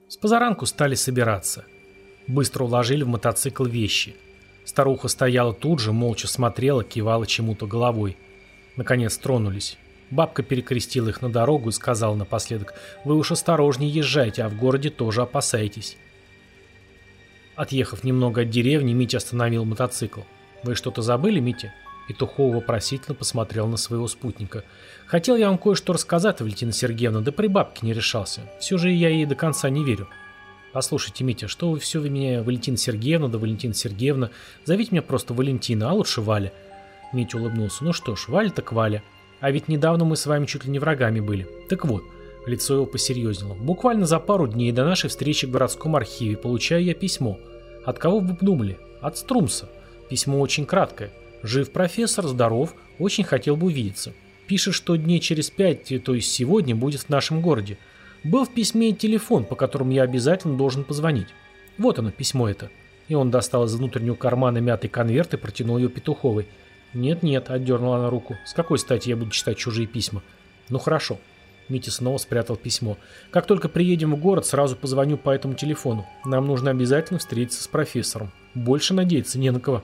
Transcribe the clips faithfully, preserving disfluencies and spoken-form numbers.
С позаранку стали собираться. Быстро уложили в мотоцикл вещи. Старуха стояла тут же, молча смотрела, кивала чему-то головой. Наконец тронулись. Бабка перекрестила их на дорогу и сказала напоследок: «Вы уж осторожнее езжайте, а в городе тоже опасайтесь». Отъехав немного от деревни, Митя остановил мотоцикл. «Вы что-то забыли, Митя?» Петухов вопросительно посмотрел на своего спутника. «Хотел я вам кое-что рассказать, Валентина Сергеевна, да при бабке не решался. Все же я ей до конца не верю». «Послушайте, Митя, что вы все вы меня Валентина Сергеевна, да Валентина Сергеевна. Зовите меня просто Валентина, а лучше Валя». Митя улыбнулся. «Ну что ж, Валя так Валя. А ведь недавно мы с вами чуть ли не врагами были. Так вот». Лицо его посерьезнело. «Буквально за пару дней до нашей встречи в городском архиве получаю я письмо. От кого вы думали? От Струмса. Письмо очень краткое. Жив профессор, здоров, очень хотел бы увидеться. Пишет, что дней через пять, то есть сегодня, будет в нашем городе. Был в письме и телефон, по которому я обязательно должен позвонить. Вот оно, письмо это». И он достал из внутреннего кармана мятый конверт и протянул ее Петуховой. «Нет-нет», — отдернула она руку. «С какой стати я буду читать чужие письма?» «Ну хорошо». Митя снова спрятал письмо. «Как только приедем в город, сразу позвоню по этому телефону. Нам нужно обязательно встретиться с профессором. Больше надеяться не на кого».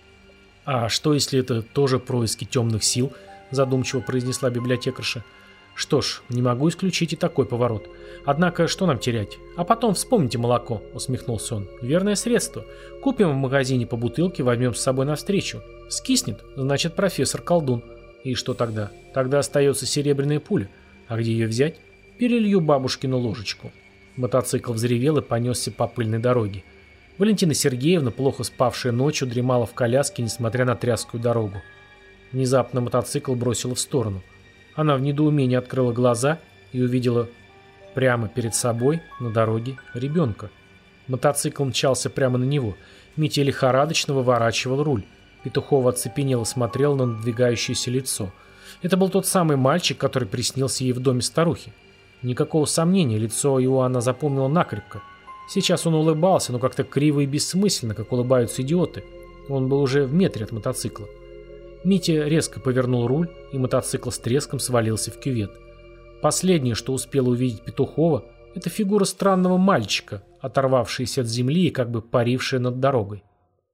«А что, если это тоже происки темных сил?» – задумчиво произнесла библиотекарша. «Что ж, не могу исключить и такой поворот. Однако, что нам терять? А потом вспомните молоко», – усмехнулся он. «Верное средство. Купим в магазине по бутылке, возьмем с собой навстречу. Скиснет, значит, профессор колдун. И что тогда? Тогда остается серебряная пуля. А где ее взять? Перелью бабушкину ложечку». Мотоцикл взревел и понесся по пыльной дороге. Валентина Сергеевна, плохо спавшая ночью, дремала в коляске, несмотря на тряскую дорогу. Внезапно мотоцикл бросила в сторону. Она в недоумении открыла глаза и увидела прямо перед собой на дороге ребенка. Мотоцикл мчался прямо на него. Митя лихорадочно выворачивал руль. Петухова оцепенело смотрел на надвигающееся лицо. Это был тот самый мальчик, который приснился ей в доме старухи. Никакого сомнения, лицо его она запомнила накрепко. Сейчас он улыбался, но как-то криво и бессмысленно, как улыбаются идиоты. Он был уже в метре от мотоцикла. Митя резко повернул руль, и мотоцикл с треском свалился в кювет. Последнее, что успела увидеть Петухова, это фигура странного мальчика, оторвавшаяся от земли и как бы парившая над дорогой.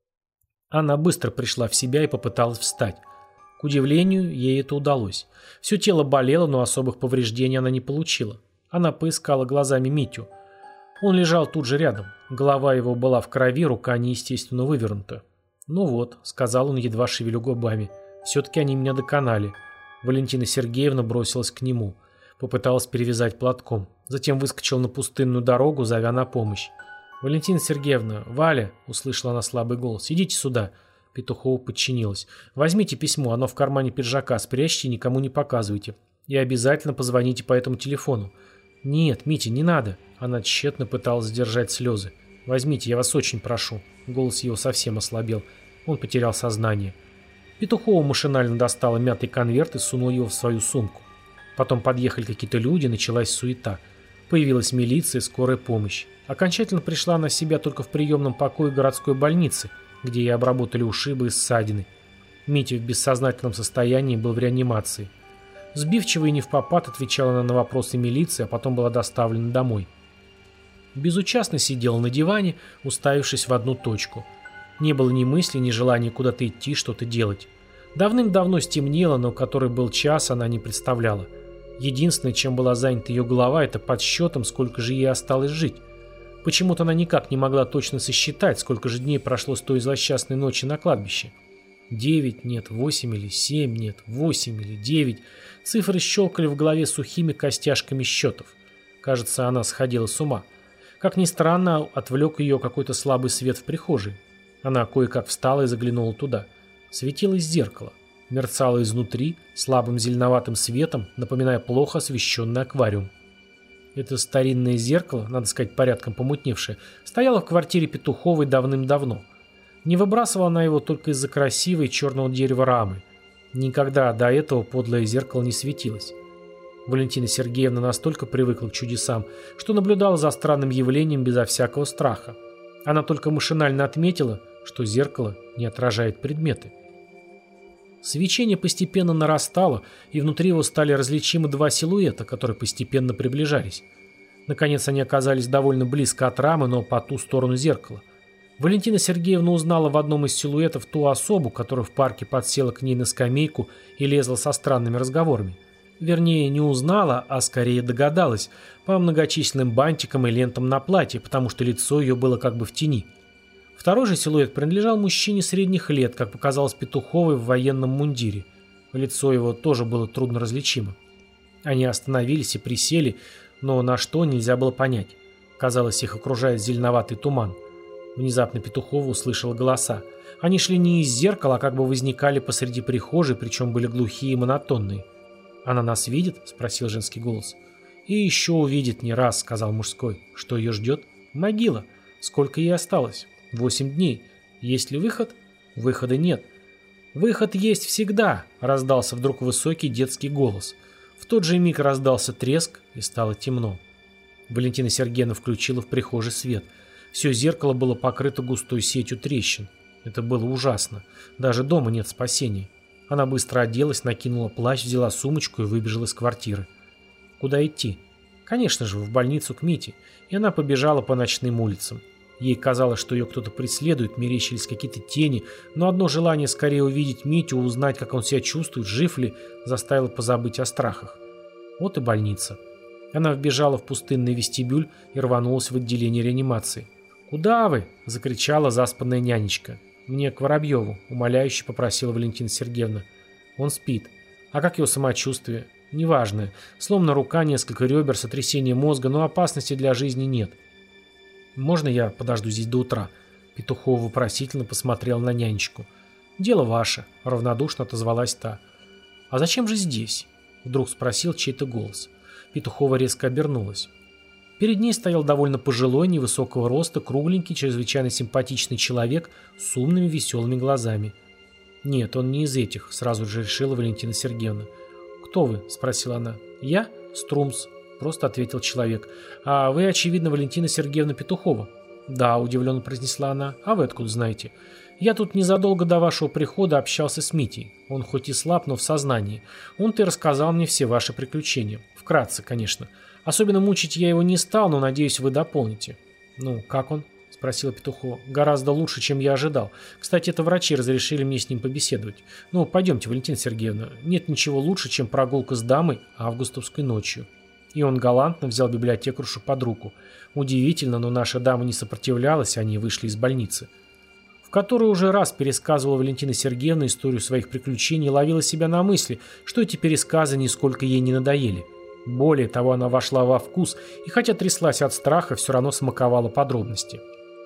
Она быстро пришла в себя и попыталась встать. К удивлению, ей это удалось. Все тело болело, но особых повреждений она не получила. Она поискала глазами Митю. Он лежал тут же рядом. Голова его была в крови, рука неестественно вывернута. «Ну вот», — сказал он, едва шевеля губами, — «все-таки они меня доконали». Валентина Сергеевна бросилась к нему. Попыталась перевязать платком. Затем выскочила на пустынную дорогу, зовя на помощь. «Валентина Сергеевна, Валя», — услышала она слабый голос, — «идите сюда». Петухова подчинилась. «Возьмите письмо, оно в кармане пиджака, спрячьте и никому не показывайте. И обязательно позвоните по этому телефону». «Нет, Митя, не надо». Она тщетно пыталась сдержать слезы. «Возьмите, я вас очень прошу». Голос его совсем ослабел. Он потерял сознание. Петухова машинально достала мятый конверт и сунула его в свою сумку. Потом подъехали какие-то люди, началась суета. Появилась милиция, скорая помощь. Окончательно пришла она в себя только в приемном покое городской больницы, где ей обработали ушибы и ссадины. Митя в бессознательном состоянии был в реанимации. Сбивчиво и невпопад отвечала она на вопросы милиции, а потом была доставлена домой. Безучастно сидела на диване, уставившись в одну точку. Не было ни мысли, ни желания куда-то идти, что-то делать. Давным-давно стемнело, но который был час, она не представляла. Единственное, чем была занята ее голова, это подсчетом, сколько же ей осталось жить. Почему-то она никак не могла точно сосчитать, сколько же дней прошло с той злосчастной ночи на кладбище. Девять, нет, восемь или семь, нет, восемь или девять. Цифры щелкали в голове сухими костяшками счетов. Кажется, она сходила с ума. Как ни странно, отвлек ее какой-то слабый свет в прихожей. Она кое-как встала и заглянула туда. Светилось зеркало. Мерцало изнутри, слабым зеленоватым светом, напоминая плохо освещенный аквариум. Это старинное зеркало, надо сказать, порядком помутневшее, стояло в квартире Петуховой давным-давно. Не выбрасывала она его только из-за красивой черного дерева рамы. Никогда до этого подлое зеркало не светилось. Валентина Сергеевна настолько привыкла к чудесам, что наблюдала за странным явлением безо всякого страха. Она только машинально отметила, что зеркало не отражает предметы. Свечение постепенно нарастало, и внутри его стали различимы два силуэта, которые постепенно приближались. Наконец они оказались довольно близко от рамы, но по ту сторону зеркала. Валентина Сергеевна узнала в одном из силуэтов ту особу, которая в парке подсела к ней на скамейку и лезла со странными разговорами. Вернее, не узнала, а скорее догадалась, по многочисленным бантикам и лентам на платье, потому что лицо ее было как бы в тени. Второй же силуэт принадлежал мужчине средних лет, как показалось Петуховой в военном мундире. Лицо его тоже было трудно различимо. Они остановились и присели, но на что нельзя было понять. Казалось, их окружает зеленоватый туман. Внезапно Петухова услышала голоса. Они шли не из зеркала, а как бы возникали посреди прихожей, причем были глухие и монотонные. «Она нас видит?» – спросил женский голос. «И еще увидит не раз», – сказал мужской. «Что ее ждет?» «Могила. Сколько ей осталось?» «Восемь дней. Есть ли выход?» «Выхода нет». «Выход есть всегда», – раздался вдруг высокий детский голос. В тот же миг раздался треск, и стало темно. Валентина Сергеевна включила в прихожей свет. Все зеркало было покрыто густой сетью трещин. Это было ужасно. Даже дома нет спасения. Она быстро оделась, накинула плащ, взяла сумочку и выбежала из квартиры. Куда идти? Конечно же, в больницу к Мите. И она побежала по ночным улицам. Ей казалось, что ее кто-то преследует, мерещились какие-то тени, но одно желание скорее увидеть Митю, узнать, как он себя чувствует, жив ли, заставило позабыть о страхах. Вот и больница. Она вбежала в пустынный вестибюль и рванулась в отделение реанимации. «Куда вы?» – закричала заспанная нянечка. «Мне к Воробьеву», – умоляюще попросила Валентина Сергеевна. «Он спит. А как его самочувствие?» «Неважное. Сломана рука, несколько ребер, сотрясение мозга, но опасности для жизни нет». «Можно я подожду здесь до утра?» Петухова вопросительно посмотрел на нянечку. «Дело ваше», – равнодушно отозвалась та. «А зачем же здесь?» – вдруг спросил чей-то голос. Петухова резко обернулась. Перед ней стоял довольно пожилой, невысокого роста, кругленький, чрезвычайно симпатичный человек с умными веселыми глазами. «Нет, он не из этих», – сразу же решила Валентина Сергеевна. «Кто вы?» – спросила она. «Я? Струмс», – просто ответил человек. «А вы, очевидно, Валентина Сергеевна Петухова?» «Да», – удивленно произнесла она. «А вы откуда знаете?» «Я тут незадолго до вашего прихода общался с Митей. Он хоть и слаб, но в сознании. Он-то и рассказал мне все ваши приключения. Вкратце, конечно. Особенно мучить я его не стал, но, надеюсь, вы дополните». «Ну, как он?» – спросила Петухова. «Гораздо лучше, чем я ожидал. Кстати, это врачи разрешили мне с ним побеседовать. Ну, пойдемте, Валентина Сергеевна. Нет ничего лучше, чем прогулка с дамой августовской ночью». И он галантно взял библиотекаршу под руку. Удивительно, но наша дама не сопротивлялась, они вышли из больницы. В которой уже раз пересказывала Валентина Сергеевна историю своих приключений и ловила себя на мысли, что эти пересказы нисколько ей не надоели. Более того, она вошла во вкус и, хотя тряслась от страха, все равно смаковала подробности.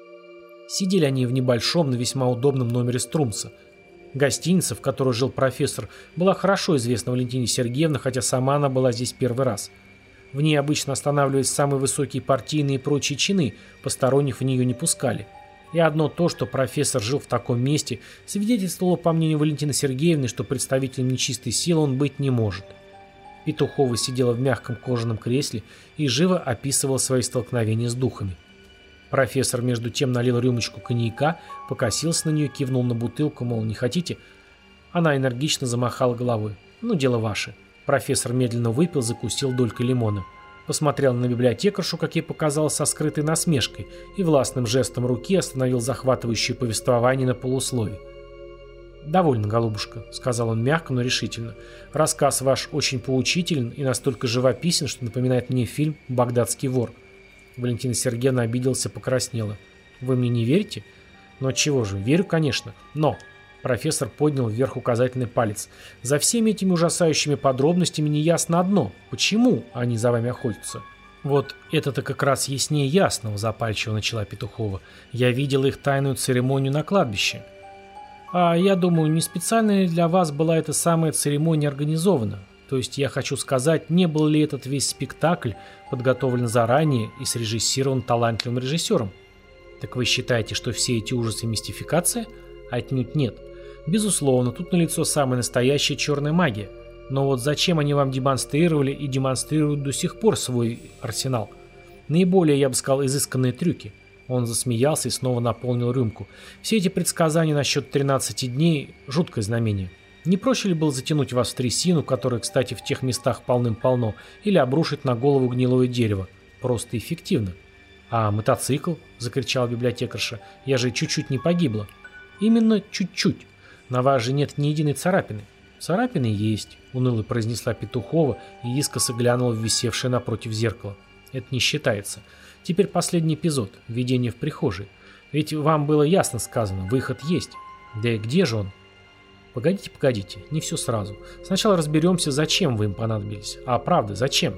Сидели они в небольшом, но весьма удобном номере Струмса. Гостиница, в которой жил профессор, была хорошо известна Валентине Сергеевне, хотя сама она была здесь первый раз. В ней обычно останавливались самые высокие партийные и прочие чины, посторонних в нее не пускали. И одно то, что профессор жил в таком месте, свидетельствовало, по мнению Валентины Сергеевны, что представителем нечистой силы он быть не может. Петухова сидела в мягком кожаном кресле и живо описывала свои столкновения с духами. Профессор между тем налил рюмочку коньяка, покосился на нее, кивнул на бутылку, мол, не хотите? Она энергично замахала головой. Ну, дело ваше. Профессор медленно выпил, закусил долькой лимона. Посмотрел на библиотекаршу, как ей показалось, со скрытой насмешкой, и властным жестом руки остановил захватывающее повествование на полуслове. «Довольно, голубушка», — сказал он мягко, но решительно. «Рассказ ваш очень поучителен и настолько живописен, что напоминает мне фильм «Багдадский вор». Валентина Сергеевна обиделась и покраснела. «Вы мне не верите?» «Ну отчего же? Верю, конечно. Но...» Профессор поднял вверх указательный палец. «За всеми этими ужасающими подробностями неясно одно. Почему они за вами охотятся?» «Вот это-то как раз яснее ясного», — запальчиво начала Петухова. «Я видела их тайную церемонию на кладбище». «А я думаю, не специально ли для вас была эта самая церемония организована? То есть я хочу сказать, не был ли этот весь спектакль подготовлен заранее и срежиссирован талантливым режиссером?» «Так вы считаете, что все эти ужасы мистификация?» «Отнюдь нет. Безусловно, тут налицо самая настоящая черная магия. Но вот зачем они вам демонстрировали и демонстрируют до сих пор свой арсенал? Наиболее, я бы сказал, изысканные трюки». Он засмеялся и снова наполнил рюмку. «Все эти предсказания насчет тринадцати дней – жуткое знамение. Не проще ли было затянуть вас в трясину, которая, кстати, в тех местах полным-полно, или обрушить на голову гнилое дерево? просто эффективно. «А мотоцикл?» – закричала библиотекарша. «Я же чуть-чуть не погибла». «Именно чуть-чуть. На вас же нет ни единой царапины». «Царапины есть», – уныло произнесла Петухова и искоса глянула в висевшее напротив зеркало. «Это не считается. Теперь последний эпизод – введение в прихожей. Ведь вам было ясно сказано, выход есть. Да и где же он?» «Погодите, погодите, не все сразу. Сначала разберемся, зачем вы им понадобились. А правда, зачем?»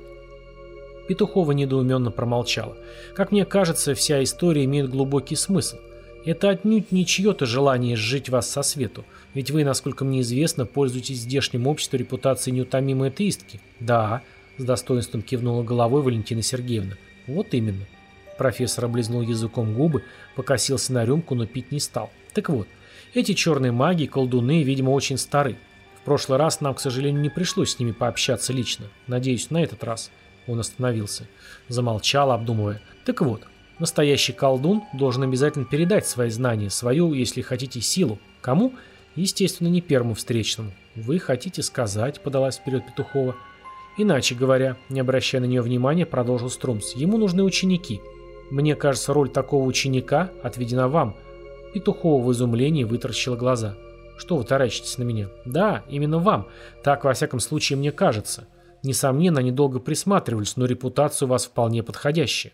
Петухова недоуменно промолчала. «Как мне кажется, вся история имеет глубокий смысл. Это отнюдь не чье-то желание сжить вас со свету. Ведь вы, насколько мне известно, пользуетесь в здешнем обществе репутацией неутомимой атеистки». «Да», — с достоинством кивнула головой Валентина Сергеевна. «Вот именно». Профессор облизнул языком губы, покосился на рюмку, но пить не стал. «Так вот, эти черные маги, колдуны, видимо, очень стары. В прошлый раз нам, к сожалению, не пришлось с ними пообщаться лично. Надеюсь, на этот раз». Он остановился. Замолчал, обдумывая. «Так вот, настоящий колдун должен обязательно передать свои знания, свою, если хотите, силу. Кому? Естественно, не первому встречному. Вы хотите сказать», — подалась вперед Петухова. «Иначе говоря», — не обращая на нее внимания, продолжил Струмс, «ему нужны ученики. Мне кажется, роль такого ученика отведена вам». Петухова в изумлении вытаращила глаза. «Что вы таращитесь на меня?» «Да, именно вам. Так, во всяком случае, мне кажется. Несомненно, они долго присматривались, но репутация у вас вполне подходящая».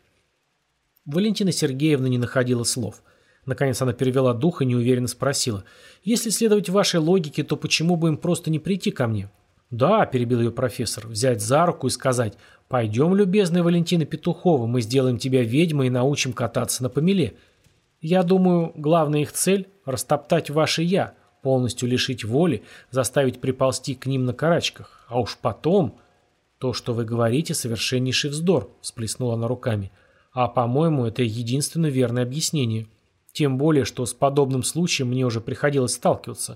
Валентина Сергеевна не находила слов. Наконец она перевела дух и неуверенно спросила. «Если следовать вашей логике, то почему бы им просто не прийти ко мне?» «Да», – перебил ее профессор, – «взять за руку и сказать: пойдем, любезная Валентина Петухова, мы сделаем тебя ведьмой и научим кататься на помеле. Я думаю, главная их цель – растоптать ваше «я», полностью лишить воли, заставить приползти к ним на карачках. А уж потом...» «То, что вы говорите, совершеннейший вздор», – всплеснула она руками. «А, по-моему, это единственно верное объяснение. Тем более, что с подобным случаем мне уже приходилось сталкиваться.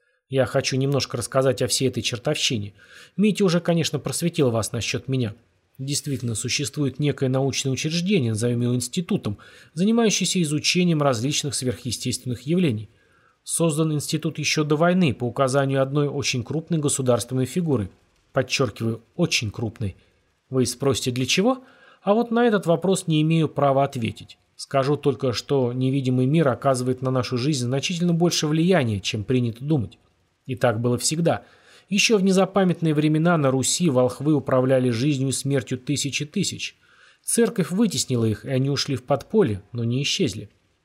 Я хочу немножко рассказать о всей этой чертовщине. Митя уже, конечно, просветил вас насчет меня. Действительно, существует некое научное учреждение, назовем его институтом, занимающееся изучением различных сверхъестественных явлений. Создан институт еще до войны по указанию одной очень крупной государственной фигуры. Подчеркиваю, очень крупной. Вы спросите, для чего? А вот на этот вопрос не имею права ответить. Скажу только, что невидимый мир оказывает на нашу жизнь значительно больше влияния, чем принято думать. И так было всегда. Еще в незапамятные времена на Руси волхвы управляли жизнью и смертью тысячи тысяч. Церковь вытеснила их, и они ушли в подполье, но не исчезли.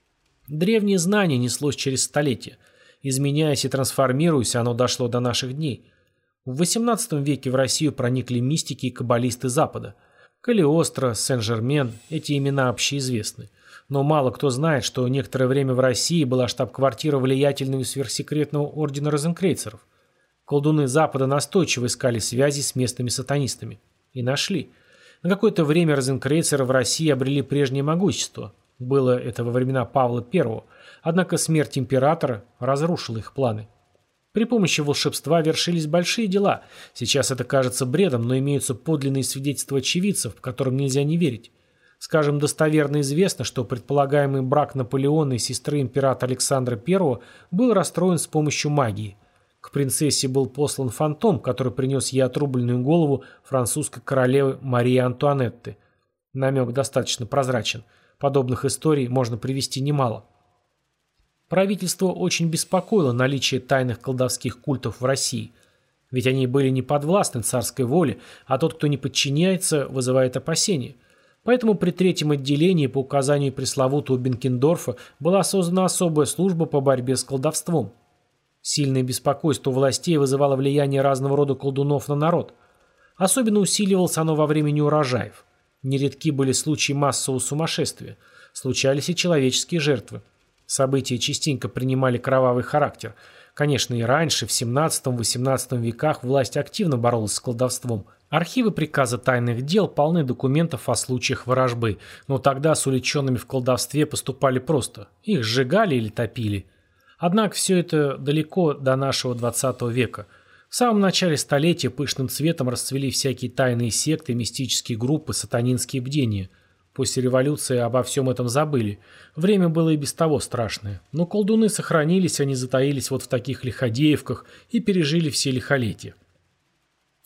Древнее знание неслось через столетия. Изменяясь и трансформируясь, оно дошло до наших дней. В восемнадцатом веке в Россию проникли мистики и каббалисты Запада. Калиостро, Сен-Жермен – эти имена общеизвестны. Но мало кто знает, что некоторое время в России была штаб-квартира влиятельного и сверхсекретного ордена розенкрейцеров. Колдуны Запада настойчиво искали связи с местными сатанистами. И нашли. На какое-то время розенкрейцеры в России обрели прежнее могущество. Было это во времена Павла Первого. Однако смерть императора разрушила их планы. При помощи волшебства вершились большие дела. Сейчас это кажется бредом, но имеются подлинные свидетельства очевидцев, которым нельзя не верить. Скажем, достоверно известно, что предполагаемый брак Наполеона и сестры императора Александра Первого был расстроен с помощью магии. К принцессе был послан фантом, который принес ей отрубленную голову французской королевы Марии Антуанетты. Намек достаточно прозрачен. Подобных историй можно привести немало. Правительство очень беспокоило наличие тайных колдовских культов в России. Ведь они были не подвластны царской воле, а тот, кто не подчиняется, вызывает опасения. Поэтому при третьем отделении по указанию пресловутого Бенкендорфа была создана особая служба по борьбе с колдовством. Сильное беспокойство властей вызывало влияние разного рода колдунов на народ. Особенно усиливалось оно во время неурожаев. Нередки были случаи массового сумасшествия. Случались и человеческие жертвы. События частенько принимали кровавый характер. Конечно, и раньше, в семнадцатом-восемнадцатом веках, власть активно боролась с колдовством. Архивы приказа тайных дел полны документов о случаях ворожбы, но тогда с уличенными в колдовстве поступали просто. Их сжигали или топили. Однако все это далеко до нашего двадцатого века. В самом начале столетия пышным цветом расцвели всякие тайные секты, мистические группы, сатанинские бдения. После революции обо всем этом забыли. Время было и без того страшное. Но колдуны сохранились, они затаились вот в таких лиходеевках и пережили все лихолетия.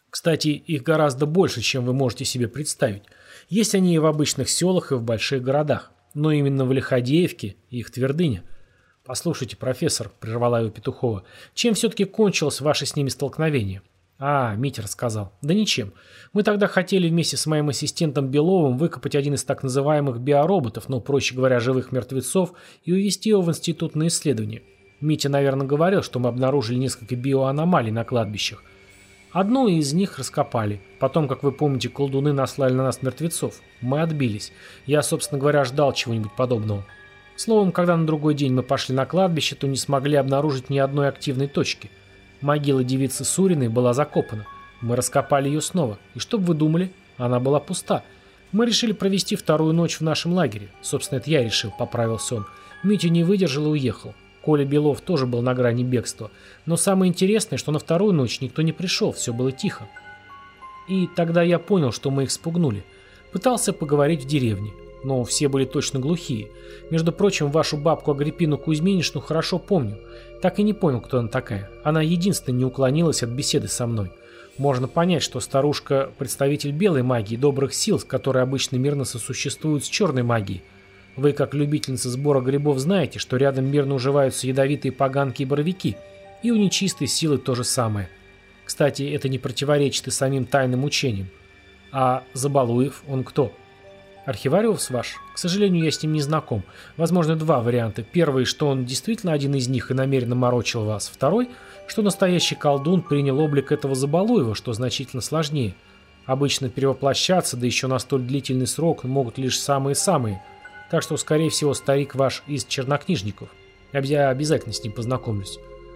Кстати, их гораздо больше, чем вы можете себе представить. Есть они и в обычных селах, и в больших городах. Но именно в Лиходеевке их твердыня. «Послушайте, профессор», — прервала его Петухова, — «чем все-таки кончилось ваше с ними столкновение?» «А, Митя рассказал. Да ничем. Мы тогда хотели вместе с моим ассистентом Беловым выкопать один из так называемых биороботов, ну, проще говоря, живых мертвецов, и увезти его в институт на исследование. Митя, наверное, говорил, что мы обнаружили несколько биоаномалий на кладбищах. Одну из них раскопали. Потом, как вы помните, колдуны наслали на нас мертвецов. Мы отбились. Я, собственно говоря, ждал чего-нибудь подобного. Словом, когда на другой день мы пошли на кладбище, то не смогли обнаружить ни одной активной точки. Могила девицы Суриной была закопана. Мы раскопали ее снова. И что бы вы думали? Она была пуста. Мы решили провести вторую ночь в нашем лагере. Собственно, это я решил, поправился он. Митя не выдержал и уехал. Коля Белов тоже был на грани бегства. Но самое интересное, что на вторую ночь никто не пришел, все было тихо. И тогда я понял, что мы их спугнули. Пытался поговорить в деревне. Но все были точно глухие. Между прочим, вашу бабку Агриппину Кузьминишну хорошо помню. Так и не понял, кто она такая. Она единственная не уклонилась от беседы со мной. Можно понять, что старушка – представитель белой магии, добрых сил, которые обычно мирно сосуществуют с черной магией. Вы, как любительница сбора грибов, знаете, что рядом мирно уживаются ядовитые поганки и боровики. И у нечистой силы то же самое. Кстати, это не противоречит и самим тайным учениям. А Забалуев, он кто? Архивариус ваш? К сожалению, я с ним не знаком. Возможно, два варианта. Первый, что он действительно один из них и намеренно морочил вас. Второй, что настоящий колдун принял облик этого Забалуева, что значительно сложнее. Обычно перевоплощаться, да еще на столь длительный срок, могут лишь самые-самые. Так что, скорее всего, старик ваш из чернокнижников. Я обязательно с ним познакомлюсь.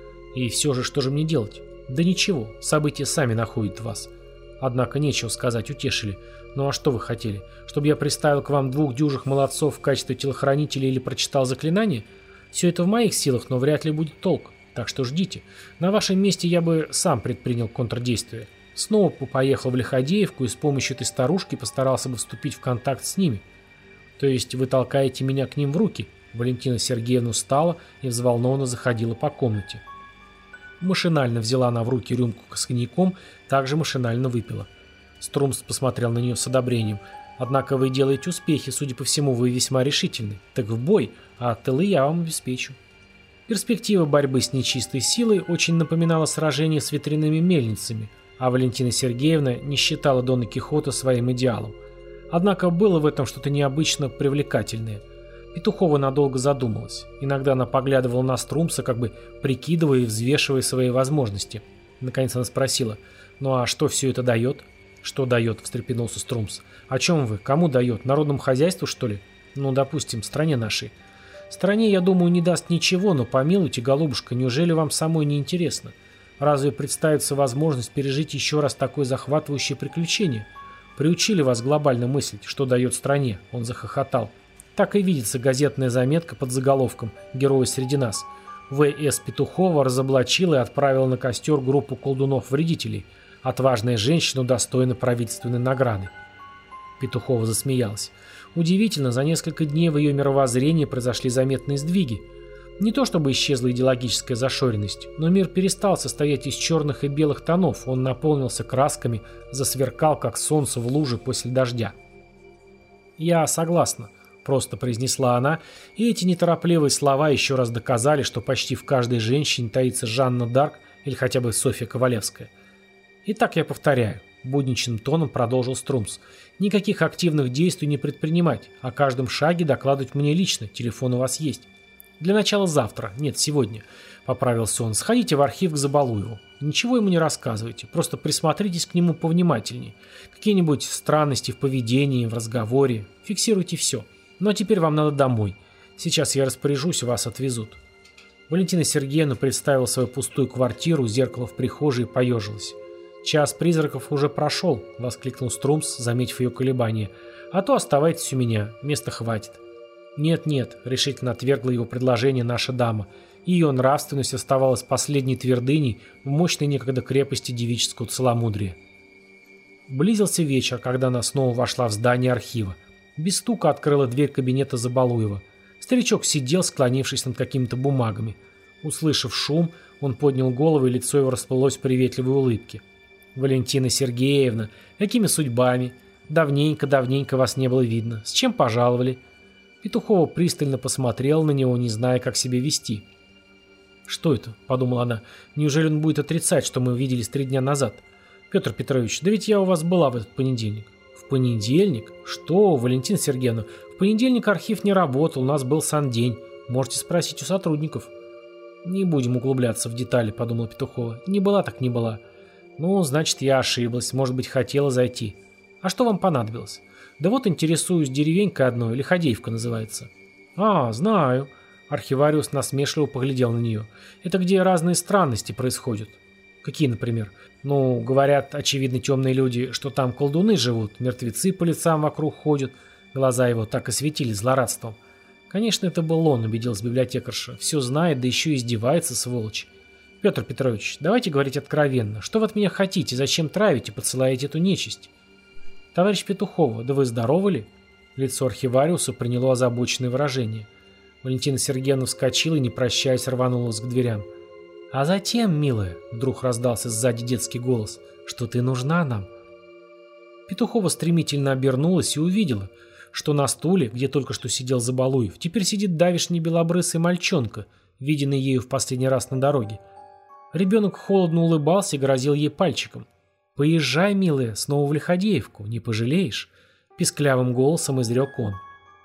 И все же, что же мне делать? Да ничего, события сами находят вас. Однако нечего сказать, утешили. Ну а что вы хотели? Чтобы я приставил к вам двух дюжих молодцов в качестве телохранителей или прочитал заклинание? Все это в моих силах, но вряд ли будет толк. Так что ждите. На вашем месте я бы сам предпринял контрдействие. Снова поехал в Лиходеевку и с помощью этой старушки постарался бы вступить в контакт с ними. То есть вы толкаете меня к ним в руки? Валентина Сергеевна встала и взволнованно заходила по комнате. Машинально взяла она в руки рюмку с коньяком, также машинально выпила. Струмс посмотрел на нее с одобрением. «Однако вы делаете успехи, судя по всему, вы весьма решительны. Так в бой, а тылы я вам обеспечу». Перспектива борьбы с нечистой силой очень напоминала сражение с ветряными мельницами, а Валентина Сергеевна не считала Дона Кихота своим идеалом. Однако было в этом что-то необычно привлекательное. Петухова надолго задумалась. Иногда она поглядывала на Струмса, как бы прикидывая и взвешивая свои возможности. Наконец она спросила: «Ну а что все это дает?» «Что дает?» – встрепенулся Струмс. «О чем вы? Кому дает? Народному хозяйству, что ли? Ну, допустим, стране нашей». «Стране, я думаю, не даст ничего, но помилуйте, голубушка, неужели вам самой не интересно? Разве представится возможность пережить еще раз такое захватывающее приключение? Приучили вас глобально мыслить, что дает стране?» Он захохотал. Так и видится газетная заметка под заголовком «Герои среди нас». В С Петухова разоблачила и отправила на костер группу колдунов-вредителей. Отважная женщина достойна правительственной награды. Петухова засмеялась. Удивительно, за несколько дней в ее мировоззрении произошли заметные сдвиги. Не то чтобы исчезла идеологическая зашоренность, но мир перестал состоять из черных и белых тонов, он наполнился красками, засверкал, как солнце в луже после дождя. «Я согласна», — просто произнесла она, и эти неторопливые слова еще раз доказали, что почти в каждой женщине таится Жанна Дарк или хотя бы Софья Ковалевская. «Итак, я повторяю», — будничным тоном продолжил Струмс, «никаких активных действий не предпринимать, о каждом шаге докладывать мне лично, телефон у вас есть. Для начала завтра, нет, сегодня», — поправился он, — «сходите в архив к Забалуеву. Ничего ему не рассказывайте, просто присмотритесь к нему повнимательнее. Какие-нибудь странности в поведении, в разговоре, фиксируйте все. Но теперь вам надо домой. Сейчас я распоряжусь, вас отвезут». Валентина Сергеевна представила свою пустую квартиру, зеркало в прихожей и поежилась. «Час призраков уже прошел», — воскликнул Струмс, заметив ее колебания. «А то оставайтесь у меня, места хватит». «Нет-нет», — решительно отвергла его предложение наша дама. Ее нравственность оставалась последней твердыней в мощной некогда крепости девического целомудрия. Близился вечер, когда она снова вошла в здание архива. Без стука открыла дверь кабинета Забалуева. Старичок сидел, склонившись над какими-то бумагами. Услышав шум, он поднял голову, и лицо его расплылось в приветливой улыбке. «Валентина Сергеевна, какими судьбами? Давненько-давненько вас не было видно. С чем пожаловали?» Петухова пристально посмотрела на него, не зная, как себя вести. «Что это?» – подумала она. «Неужели он будет отрицать, что мы виделись три дня назад? Петр Петрович, да ведь я у вас была в этот понедельник». «В понедельник? Что, Валентина Сергеевна, в понедельник архив не работал, у нас был сандень. Можете спросить у сотрудников». «Не будем углубляться в детали», – подумала Петухова. «Не была так не была. Ну, значит, я ошиблась, может быть, хотела зайти. А что вам понадобилось?» «Да вот интересуюсь деревенькой одной, Лиходеевка называется». «А, знаю». Архивариус насмешливо поглядел на нее. «Это где разные странности происходят». «Какие, например?» «Ну, говорят, очевидно, темные люди, что там колдуны живут, мертвецы по лицам вокруг ходят». Глаза его так и светились злорадством. «Конечно, это был он», — убедилась библиотекарша. «Все знает, да еще и издевается, сволочь». «Петр Петрович, давайте говорить откровенно. Что вы от меня хотите? Зачем травите, посылаете эту нечисть?» «Товарищ Петухова, да вы здоровы ли?» Лицо архивариуса приняло озабоченное выражение. Валентина Сергеевна вскочила и, не прощаясь, рванулась к дверям. «А затем, милая», — вдруг раздался сзади детский голос, — «что ты нужна нам». Петухова стремительно обернулась и увидела, что на стуле, где только что сидел Забалуев, теперь сидит давишний белобрысый мальчонка, виденный ею в последний раз на дороге. Ребенок холодно улыбался и грозил ей пальчиком. «Поезжай, милая, снова в Лиходеевку, не пожалеешь», — писклявым голосом изрек он.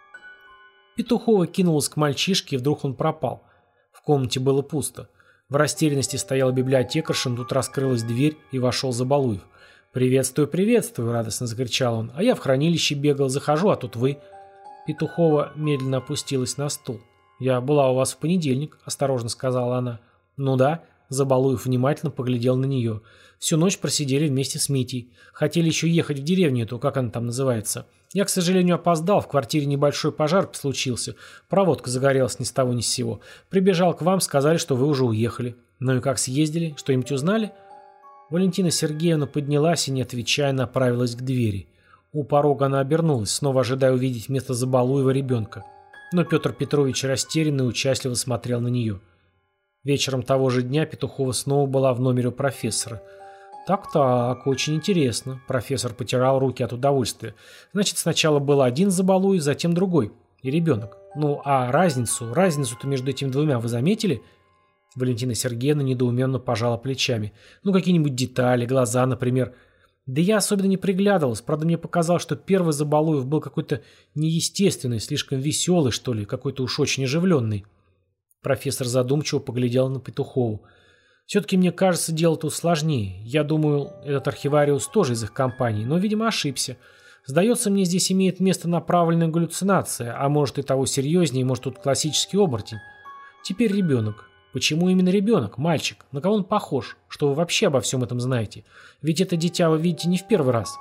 Петухова кинулась к мальчишке, и вдруг он пропал. В комнате было пусто. В растерянности стояла библиотекарша, но тут раскрылась дверь, и вошел Забалуев. «Приветствую, приветствую!» — радостно закричал он. «А я в хранилище бегал, захожу, а тут вы...» Петухова медленно опустилась на стул. «Я была у вас в понедельник», — осторожно сказала она. «Ну да». Забалуев внимательно поглядел на нее. «Всю ночь просидели вместе с Митей. Хотели еще ехать в деревню эту, как она там называется. Я, к сожалению, опоздал, в квартире небольшой пожар случился. Проводка загорелась ни с того ни с сего. Прибежал к вам, сказали, что вы уже уехали. Ну и как съездили? Что-нибудь узнали?» Валентина Сергеевна поднялась и, не отвечая, направилась к двери. У порога она обернулась, снова ожидая увидеть вместо Забалуева ребенка. Но Петр Петрович растерянно и участливо смотрел на нее. Вечером того же дня Петухова снова была в номере у профессора. «Так-так, очень интересно». Профессор потирал руки от удовольствия. «Значит, сначала был один Забалуев, затем другой. И ребенок. Ну, а разницу, разницу-то между этими двумя вы заметили?» Валентина Сергеевна недоуменно пожала плечами. «Ну, какие-нибудь детали, глаза, например». «Да я особенно не приглядывалась. Правда, мне показалось, что первый Забалуев был какой-то неестественный, слишком веселый, что ли, какой-то уж очень оживленный». Профессор задумчиво поглядел на Петухову. «Все-таки, мне кажется, дело тут сложнее. Я думаю, этот архивариус тоже из их компании, но, видимо, ошибся. Сдается мне, здесь имеет место направленная галлюцинация, а может и того серьезнее, может тут классический оборотень. Теперь ребенок. Почему именно ребенок, мальчик? На кого он похож? Что вы вообще обо всем этом знаете? Ведь это дитя вы видите не в первый раз».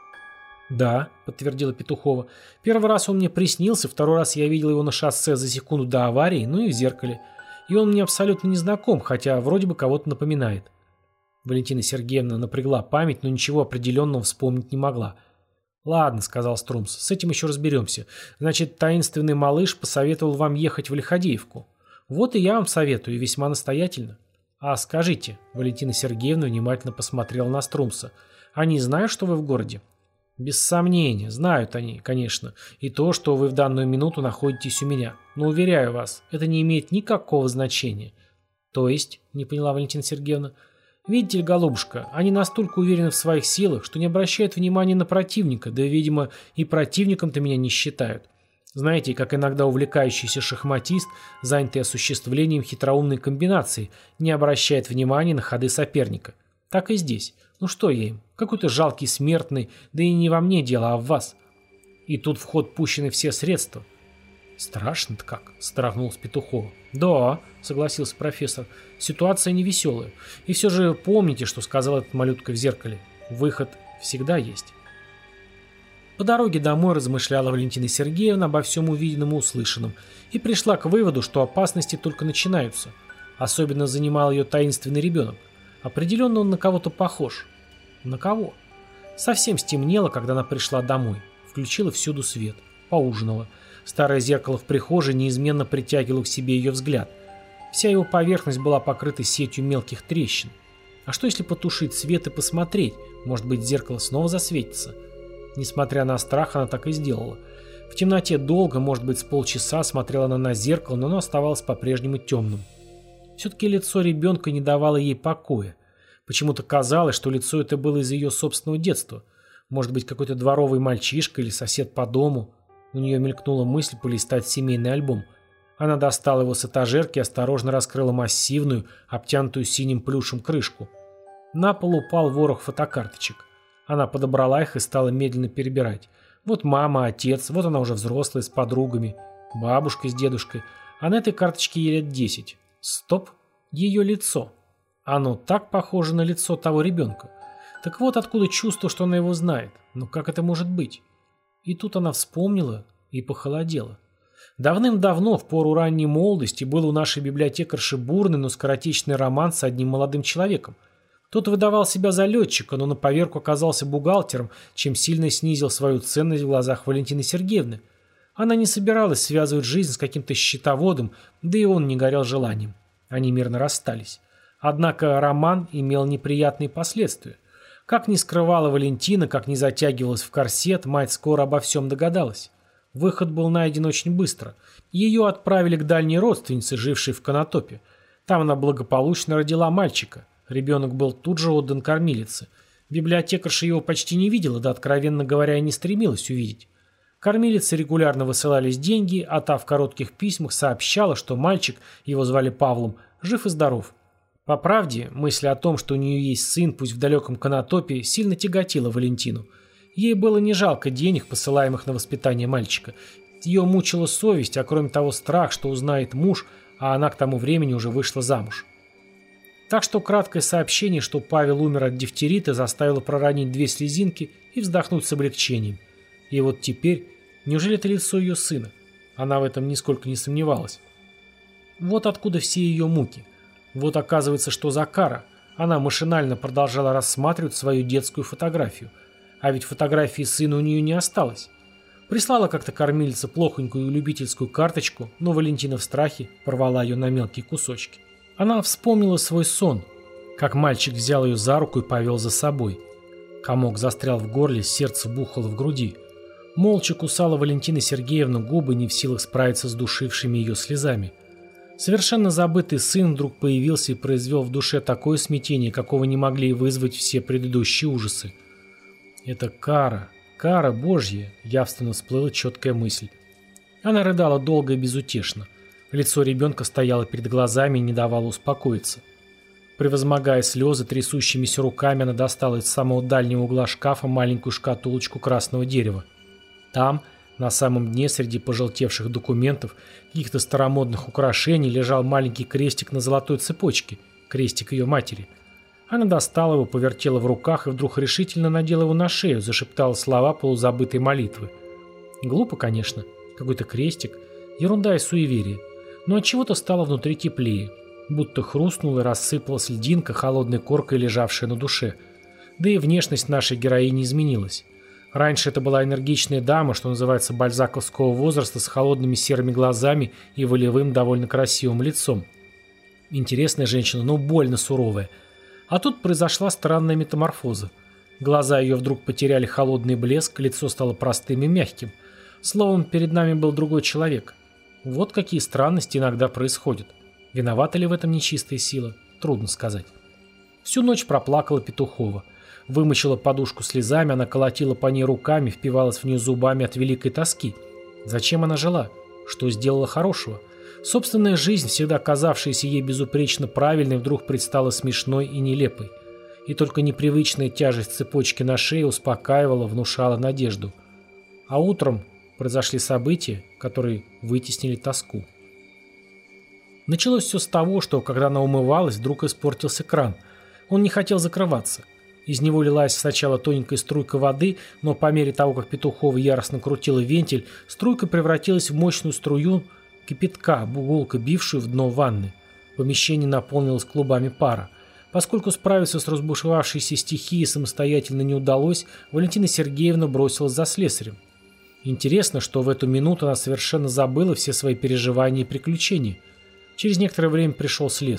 «Да», — подтвердила Петухова. «Первый раз он мне приснился, второй раз я видел его на шоссе за секунду до аварии, ну и в зеркале. И он мне абсолютно не знаком, хотя вроде бы кого-то напоминает». Валентина Сергеевна напрягла память, но ничего определенного вспомнить не могла. «Ладно», — сказал Струмс, — «с этим еще разберемся. Значит, таинственный малыш посоветовал вам ехать в Лиходеевку. Вот и я вам советую, весьма настоятельно. А скажите», — Валентина Сергеевна внимательно посмотрела на Струмса, — «они знают, что вы в городе?» «Без сомнения, знают они, конечно, и то, что вы в данную минуту находитесь у меня. Но, уверяю вас, это не имеет никакого значения». «То есть?» — не поняла Валентина Сергеевна. «Видите ли, голубушка, они настолько уверены в своих силах, что не обращают внимания на противника, да, видимо, и противником-то меня не считают. Знаете, как иногда увлекающийся шахматист, занятый осуществлением хитроумной комбинации, не обращает внимания на ходы соперника. Так и здесь. Ну что я им? Какой-то жалкий смертный, да и не во мне дело, а в вас. И тут в ход пущены все средства». «Страшно-то как», — страхнулся Петухова. «Да», — согласился профессор, — «ситуация невеселая. И все же помните, что сказал этот малютка в зеркале. Выход всегда есть». По дороге домой размышляла Валентина Сергеевна обо всем увиденном и услышанном и пришла к выводу, что опасности только начинаются. Особенно занимал ее таинственный ребенок. Определенно он на кого-то похож. На кого? Совсем стемнело, когда она пришла домой. Включила всюду свет. Поужинала. Старое зеркало в прихожей неизменно притягивало к себе ее взгляд. Вся его поверхность была покрыта сетью мелких трещин. А что если потушить свет и посмотреть? Может быть, зеркало снова засветится? Несмотря на страх, она так и сделала. В темноте долго, может быть, с полчаса смотрела она на зеркало, но оно оставалось по-прежнему темным. Все-таки лицо ребенка не давало ей покоя. Почему-то казалось, что лицо это было из ее собственного детства. Может быть, какой-то дворовый мальчишка или сосед по дому. У нее мелькнула мысль полистать семейный альбом. Она достала его с этажерки и осторожно раскрыла массивную, обтянутую синим плюшем крышку. На пол упал ворох фотокарточек. Она подобрала их и стала медленно перебирать. Вот мама, отец, вот она уже взрослая, с подругами, бабушка с дедушкой. А на этой карточке ей лет десять. Стоп, ее лицо. Оно так похоже на лицо того ребенка. Так вот откуда чувство, что она его знает. Но как это может быть? И тут она вспомнила и похолодела. Давным-давно, в пору ранней молодости, был у нашей библиотекарши бурный, но скоротечный роман с одним молодым человеком. Тот выдавал себя за летчика, но на поверку оказался бухгалтером, чем сильно снизил свою ценность в глазах Валентины Сергеевны. Она не собиралась связывать жизнь с каким-то счетоводом, да и он не горел желанием. Они мирно расстались. Однако роман имел неприятные последствия. Как ни скрывала Валентина, как ни затягивалась в корсет, мать скоро обо всем догадалась. Выход был найден очень быстро. Ее отправили к дальней родственнице, жившей в Конотопе. Там она благополучно родила мальчика. Ребенок был тут же отдан кормилице. Библиотекарша его почти не видела, да, откровенно говоря, и не стремилась увидеть. Кормилице регулярно высылались деньги, а та в коротких письмах сообщала, что мальчик, его звали Павлом, жив и здоров. По правде, мысль о том, что у нее есть сын, пусть в далеком Конотопе, сильно тяготила Валентину. Ей было не жалко денег, посылаемых на воспитание мальчика. Ее мучила совесть, а кроме того страх, что узнает муж, а она к тому времени уже вышла замуж. Так что краткое сообщение, что Павел умер от дифтерита, заставило проронить две слезинки и вздохнуть с облегчением. И вот теперь, неужели это лицо ее сына? Она в этом нисколько не сомневалась. Вот откуда все ее муки. Вот оказывается, что за кара. Она машинально продолжала рассматривать свою детскую фотографию. А ведь фотографии сына у нее не осталось. Прислала как-то кормилица плохонькую любительскую карточку, но Валентина в страхе порвала ее на мелкие кусочки. Она вспомнила свой сон, как мальчик взял ее за руку и повел за собой. Комок застрял в горле, сердце бухало в груди. Молча кусала Валентина Сергеевна губы, не в силах справиться с душившими ее слезами. Совершенно забытый сын вдруг появился и произвел в душе такое смятение, какого не могли вызвать все предыдущие ужасы. «Это кара, кара Божья», — явственно всплыла четкая мысль. Она рыдала долго и безутешно. Лицо ребенка стояло перед глазами и не давало успокоиться. Превозмогая слезы, трясущимися руками она достала из самого дальнего угла шкафа маленькую шкатулочку красного дерева. Там, на самом дне, среди пожелтевших документов, каких-то старомодных украшений, лежал маленький крестик на золотой цепочке, крестик ее матери. Она достала его, повертела в руках и вдруг решительно надела его на шею, зашептала слова полузабытой молитвы. Глупо, конечно, какой-то крестик, ерунда и суеверие. Но отчего-то стало внутри теплее, будто хрустнула и рассыпалась льдинка, холодной коркой лежавшая на душе. Да и внешность нашей героини изменилась. Раньше это была энергичная дама, что называется, бальзаковского возраста, с холодными серыми глазами и волевым, довольно красивым лицом. Интересная женщина, но больно суровая. А тут произошла странная метаморфоза. Глаза ее вдруг потеряли холодный блеск, лицо стало простым и мягким. Словом, перед нами был другой человек. Вот какие странности иногда происходят. Виновата ли в этом нечистая сила? Трудно сказать. Всю ночь проплакала Петухова. Вымочила подушку слезами, она колотила по ней руками, впивалась в нее зубами от великой тоски. Зачем она жила? Что сделала хорошего? Собственная жизнь, всегда казавшаяся ей безупречно правильной, вдруг предстала смешной и нелепой. И только непривычная тяжесть цепочки на шее успокаивала, внушала надежду. А утром произошли события, которые вытеснили тоску. Началось все с того, что, когда она умывалась, вдруг испортился кран. Он не хотел закрываться. Из него лилась сначала тоненькая струйка воды, но по мере того, как Петухова яростно крутила вентиль, струйка превратилась в мощную струю кипятка, гулко бившую в дно ванны. Помещение наполнилось клубами пара. Поскольку справиться с разбушевавшейся стихией самостоятельно не удалось, Валентина Сергеевна бросилась за слесарем. Интересно, что в эту минуту она совершенно забыла все свои переживания и приключения. Через некоторое время пришел слесарь.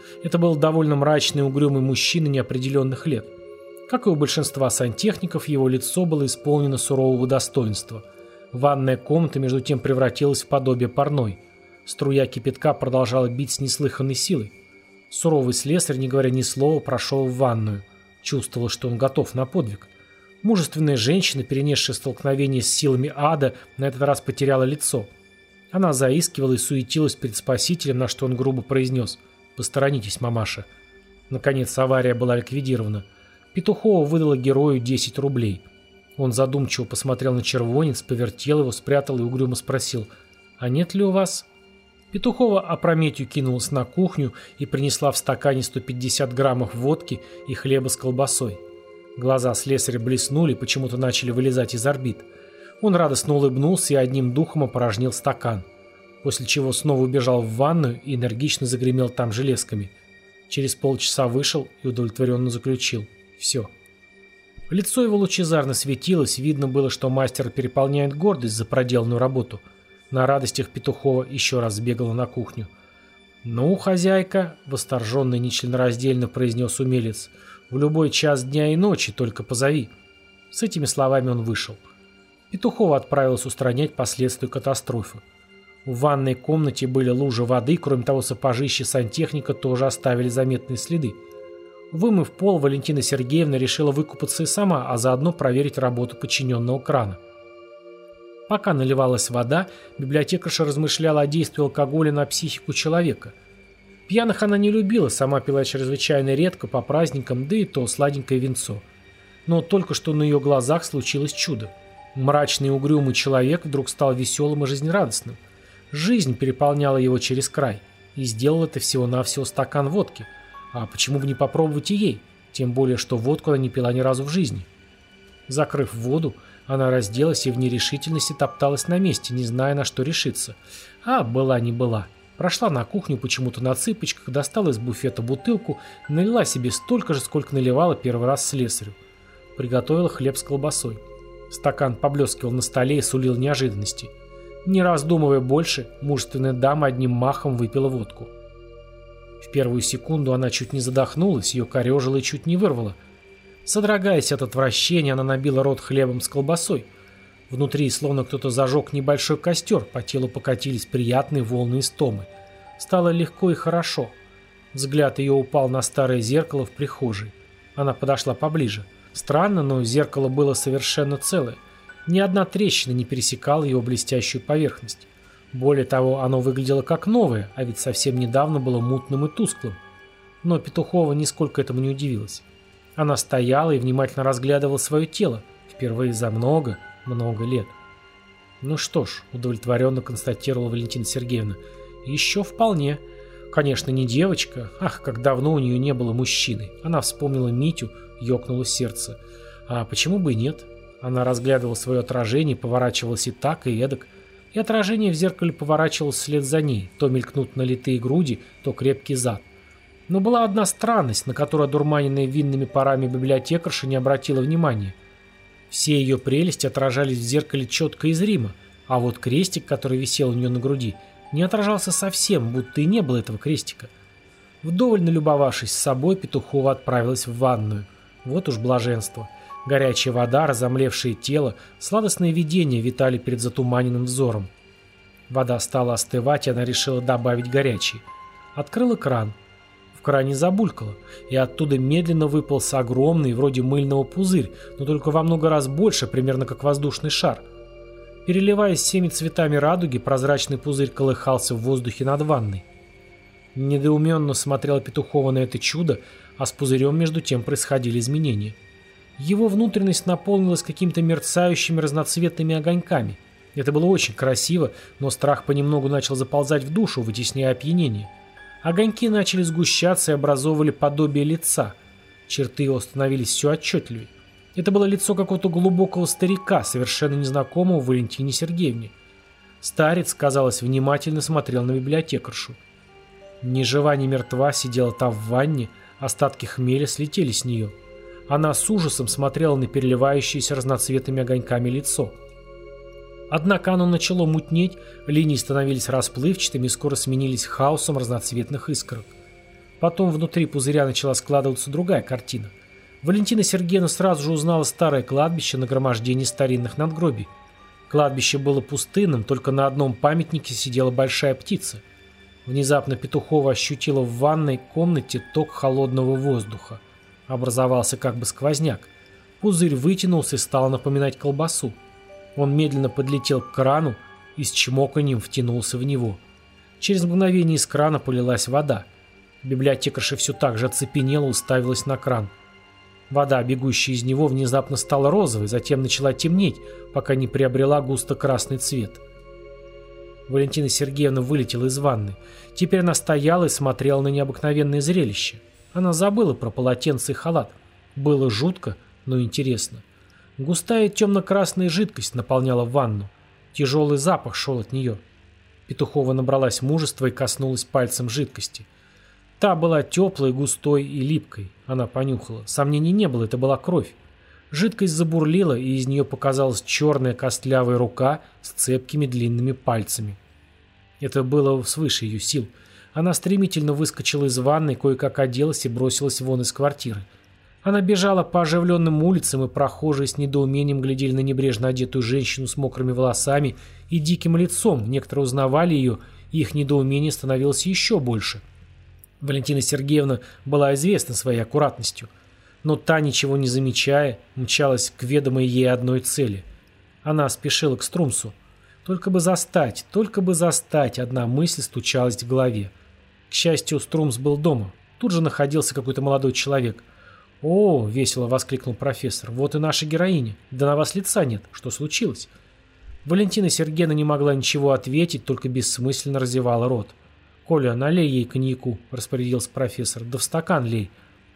Это был довольно мрачный и угрюмый мужчина неопределенных лет. Как и у большинства сантехников, его лицо было исполнено сурового достоинства. Ванная комната между тем превратилась в подобие парной. Струя кипятка продолжала бить с неслыханной силой. Суровый слесарь, не говоря ни слова, прошел в ванную. Чувствовал, что он готов на подвиг. Мужественная женщина, перенесшая столкновение с силами ада, на этот раз потеряла лицо. Она заискивала и суетилась перед спасителем, на что он грубо произнес: «Посторонитесь, мамаша». Наконец авария была ликвидирована. Петухова выдала герою десять рублей. Он задумчиво посмотрел на червонец, повертел его, спрятал и угрюмо спросил: «А нет ли у вас?» Петухова опрометью кинулась на кухню и принесла в стакане сто пятьдесят граммов водки и хлеба с колбасой. Глаза слесаря блеснули, почему-то начали вылезать из орбит. Он радостно улыбнулся и одним духом опорожнил стакан, после чего снова убежал в ванную и энергично загремел там железками. Через полчаса вышел и удовлетворенно заключил: «Все». Лицо его лучезарно светилось, видно было, что мастера переполняет гордость за проделанную работу. На радостях Петухова еще раз сбегала на кухню. «Ну, хозяйка», — восторженно и нечленораздельно произнес умелец, — «в любой час дня и ночи только позови». С этими словами он вышел. Петухова отправилась устранять последствия катастрофы. В ванной комнате были лужи воды, кроме того, сапожищи сантехника тоже оставили заметные следы. Вымыв пол, Валентина Сергеевна решила выкупаться и сама, а заодно проверить работу подчиненного крана. Пока наливалась вода, библиотекарша размышляла о действии алкоголя на психику человека. Пьяных она не любила, сама пила чрезвычайно редко, по праздникам, да и то сладенькое винцо. Но только что на ее глазах случилось чудо. Мрачный и угрюмый человек вдруг стал веселым и жизнерадостным. Жизнь переполняла его через край, и сделал это всего-навсего стакан водки. А почему бы не попробовать и ей? Тем более, что водку она не пила ни разу в жизни. Закрыв воду, она разделась и в нерешительности топталась на месте, не зная, на что решиться. А была не была. Прошла на кухню почему-то на цыпочках, достала из буфета бутылку, налила себе столько же, сколько наливала первый раз слесарю. Приготовила хлеб с колбасой. Стакан поблескивал на столе и сулил неожиданности. Не раздумывая больше, мужественная дама одним махом выпила водку. В первую секунду она чуть не задохнулась, ее корежило и чуть не вырвало. Содрогаясь от отвращения, она набила рот хлебом с колбасой. Внутри словно кто-то зажег небольшой костер, по телу покатились приятные волны истомы. Стало легко и хорошо. Взгляд ее упал на старое зеркало в прихожей. Она подошла поближе. Странно, но зеркало было совершенно целое. Ни одна трещина не пересекала его блестящую поверхность. Более того, оно выглядело как новое, а ведь совсем недавно было мутным и тусклым. Но Петухова нисколько этому не удивилась. Она стояла и внимательно разглядывала свое тело, впервые за много, много лет. «Ну что ж», — удовлетворенно констатировала Валентина Сергеевна, — «еще вполне. Конечно, не девочка. Ах, как давно у нее не было мужчины». Она вспомнила Митю, ёкнуло сердце. А почему бы и нет? Она разглядывала свое отражение, поворачивалась и так, и эдак. И отражение в зеркале поворачивалось вслед за ней. То мелькнут налитые груди, то крепкий зад. Но была одна странность, на которую одурманенная винными парами библиотекарша не обратила внимания. Все ее прелести отражались в зеркале четко и зримо, а вот крестик, который висел у нее на груди, не отражался совсем, будто и не было этого крестика. Вдоволь налюбовавшись собой, Петухова отправилась в ванную. Вот уж блаженство. Горячая вода, разомлевшее тело, сладостные видения витали перед затуманенным взором. Вода стала остывать, и она решила добавить горячей. Открыла кран. В кране забулькало, и оттуда медленно выполз огромный, вроде мыльного пузырь, но только во много раз больше, примерно как воздушный шар. Переливаясь всеми цветами радуги, прозрачный пузырь колыхался в воздухе над ванной. Недоуменно смотрела Петухова на это чудо, а с пузырем между тем происходили изменения. Его внутренность наполнилась какими-то мерцающими разноцветными огоньками. Это было очень красиво, но страх понемногу начал заползать в душу, вытесняя опьянение. Огоньки начали сгущаться и образовывали подобие лица. Черты его становились все отчетливее. Это было лицо какого-то глубокого старика, совершенно незнакомого Валентине Сергеевне. Старец, казалось, внимательно смотрел на библиотекаршу. Ни жива, ни мертва сидела там в ванне, остатки хмеля слетели с нее. Она с ужасом смотрела на переливающееся разноцветными огоньками лицо. Однако оно начало мутнеть, линии становились расплывчатыми и скоро сменились хаосом разноцветных искорок. Потом внутри пузыря начала складываться другая картина. Валентина Сергеевна сразу же узнала старое кладбище, нагромождение старинных надгробий. Кладбище было пустынным, только на одном памятнике сидела большая птица. Внезапно Петухова ощутила в ванной комнате ток холодного воздуха. Образовался как бы сквозняк. Пузырь вытянулся и стал напоминать колбасу. Он медленно подлетел к крану и с чмоканьем втянулся в него. Через мгновение из крана полилась вода. Библиотекарша все так же оцепенела, уставилась на кран. Вода, бегущая из него, внезапно стала розовой, затем начала темнеть, пока не приобрела густо-красный цвет. Валентина Сергеевна вылетела из ванны. Теперь она стояла и смотрела на необыкновенное зрелище. Она забыла про полотенце и халат. Было жутко, но интересно. Густая темно-красная жидкость наполняла ванну. Тяжелый запах шел от нее. Петухова набралась мужества и коснулась пальцем жидкости. Та была теплой, густой и липкой. Она понюхала. Сомнений не было, это была кровь. Жидкость забурлила, и из нее показалась черная костлявая рука с цепкими длинными пальцами. Это было свыше ее сил. Она стремительно выскочила из ванной, кое-как оделась и бросилась вон из квартиры. Она бежала по оживленным улицам, и прохожие с недоумением глядели на небрежно одетую женщину с мокрыми волосами и диким лицом. Некоторые узнавали ее, и их недоумение становилось еще больше. Валентина Сергеевна была известна своей аккуратностью, но та, ничего не замечая, мчалась к ведомой ей одной цели. Она спешила к Струмсу. Только бы застать, только бы застать, одна мысль стучалась в голове. К счастью, Струмс был дома. Тут же находился какой-то молодой человек. «О!» — весело воскликнул профессор. «Вот и наша героиня. Да на вас лица нет. Что случилось?» Валентина Сергеевна не могла ничего ответить, только бессмысленно разевала рот. «Коля, налей ей коньяку», — распорядился профессор. «Да в стакан лей».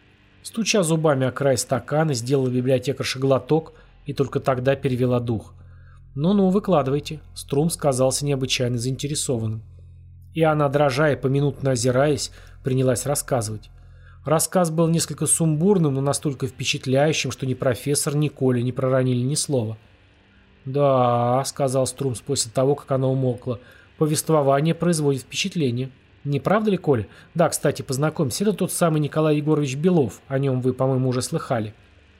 Стуча зубами о край стакана, сделала библиотекарша глоток и только тогда перевела дух. «Ну-ну, выкладывайте», — Струмс казался необычайно заинтересованным. И она, дрожа и поминутно озираясь, принялась рассказывать. Рассказ был несколько сумбурным, но настолько впечатляющим, что ни профессор, ни Коля не проронили ни слова. «Да», — сказал Струмс после того, как она умолкла, — «повествование производит впечатление. Не правда ли, Коля? Да, кстати, познакомься, это тот самый Николай Егорович Белов, о нем вы, по-моему, уже слыхали».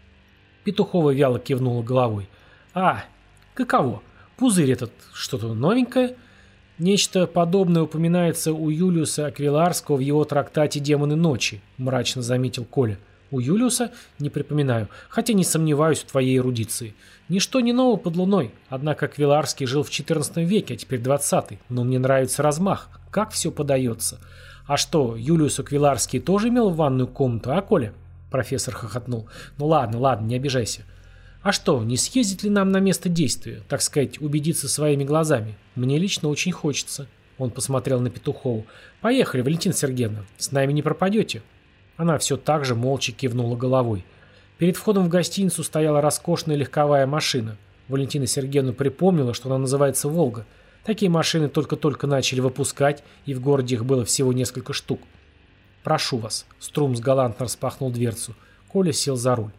Петухова вяло кивнула головой. «А, каково? Пузырь этот что-то новенькое?» «Нечто подобное упоминается у Юлиуса Аквиларского в его трактате «Демоны ночи», — мрачно заметил Коля. «У Юлиуса? Не припоминаю, хотя не сомневаюсь в твоей эрудиции. Ничто не ново под луной, однако Аквиларский жил в четырнадцатом веке, а теперь двадцатый, но мне нравится размах, как все подается. А что, Юлиус Аквиларский тоже имел ванную комнату, а, Коля?» Профессор хохотнул. «Ну ладно, ладно, не обижайся. А что, не съездить ли нам на место действия, так сказать, убедиться своими глазами? Мне лично очень хочется». Он посмотрел на Петухову. «Поехали, Валентина Сергеевна, с нами не пропадете». Она все так же молча кивнула головой. Перед входом в гостиницу стояла роскошная легковая машина. Валентина Сергеевна припомнила, что она называется «Волга». Такие машины только-только начали выпускать, и в городе их было всего несколько штук. «Прошу вас». Струмс галантно распахнул дверцу. Коля сел за руль.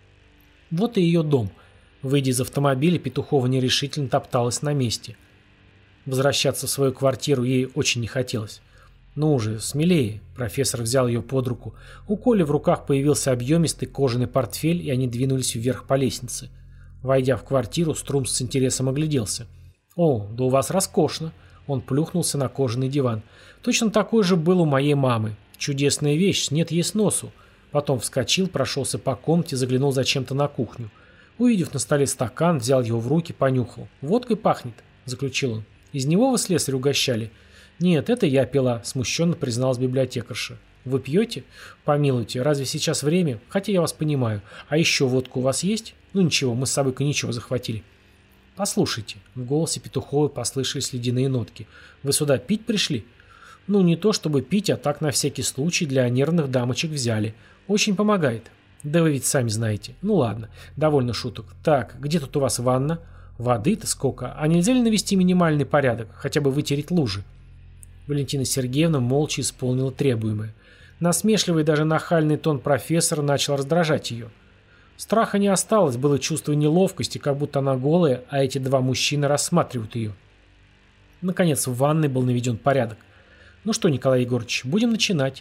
Вот и ее дом. Выйдя из автомобиля, Петухова нерешительно топталась на месте. Возвращаться в свою квартиру ей очень не хотелось. «Ну уже, смелее!» Профессор взял ее под руку. У Коли в руках появился объемистый кожаный портфель, и они двинулись вверх по лестнице. Войдя в квартиру, Струмс с интересом огляделся. «О, да у вас роскошно!» Он плюхнулся на кожаный диван. «Точно такой же был у моей мамы. Чудесная вещь, нет ей сносу». Потом вскочил, прошелся по комнате, заглянул зачем-то на кухню. Увидев на столе стакан, взял его в руки, понюхал. «Водкой пахнет», — заключил он. «Из него вы слесарь угощали?» «Нет, это я пила», — смущенно призналась библиотекарша. «Вы пьете? Помилуйте, разве сейчас время? Хотя я вас понимаю. А еще водку у вас есть? Ну ничего, мы с собой коньячок захватили». «Послушайте», — в голосе Петуховой послышались ледяные нотки. «Вы сюда пить пришли?» «Ну, не то чтобы пить, а так на всякий случай для нервных дамочек взяли. Очень помогает». «Да вы ведь сами знаете. Ну ладно, довольно шуток. Так, где тут у вас ванна? Воды-то сколько. А нельзя ли навести минимальный порядок, хотя бы вытереть лужи?» Валентина Сергеевна молча исполнила требуемое. Насмешливый и даже нахальный тон профессора начал раздражать ее. Страха не осталось, было чувство неловкости, как будто она голая, а эти два мужчины рассматривают ее. Наконец в ванной был наведен порядок. «Ну что, Николай Егорович, будем начинать».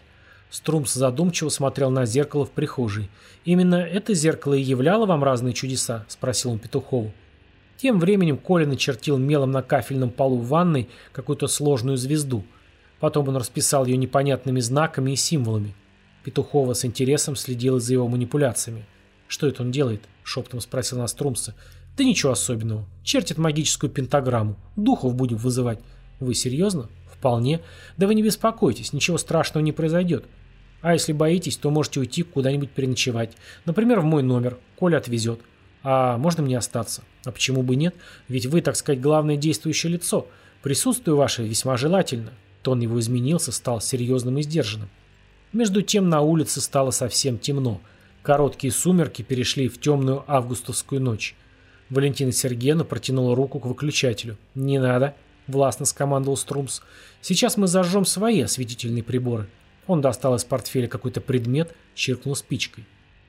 Струмс задумчиво смотрел на зеркало в прихожей. «Именно это зеркало и являло вам разные чудеса?» – спросил он Петухову. Тем временем Коля начертил мелом на кафельном полу в ванной какую-то сложную звезду. Потом он расписал ее непонятными знаками и символами. Петухова с интересом следила за его манипуляциями. «Что это он делает?» – шептом спросил она Струмса. «Да ничего особенного. Чертит магическую пентаграмму. Духов будем вызывать». «Вы серьезно?» «Вполне. Да вы не беспокойтесь, ничего страшного не произойдет. А если боитесь, то можете уйти куда-нибудь переночевать. Например, в мой номер. Коля отвезет. А можно мне остаться? А почему бы нет? Ведь вы, так сказать, главное действующее лицо. Присутствие ваше весьма желательно». Тон его изменился, стал серьезным и сдержанным. Между тем на улице стало совсем темно. Короткие сумерки перешли в темную августовскую ночь. Валентина Сергеевна протянула руку к выключателю. «Не надо», — властно скомандовал Струмс. «Сейчас мы зажжем свои осветительные приборы». Он достал из портфеля какой-то предмет, чиркнул спичкой.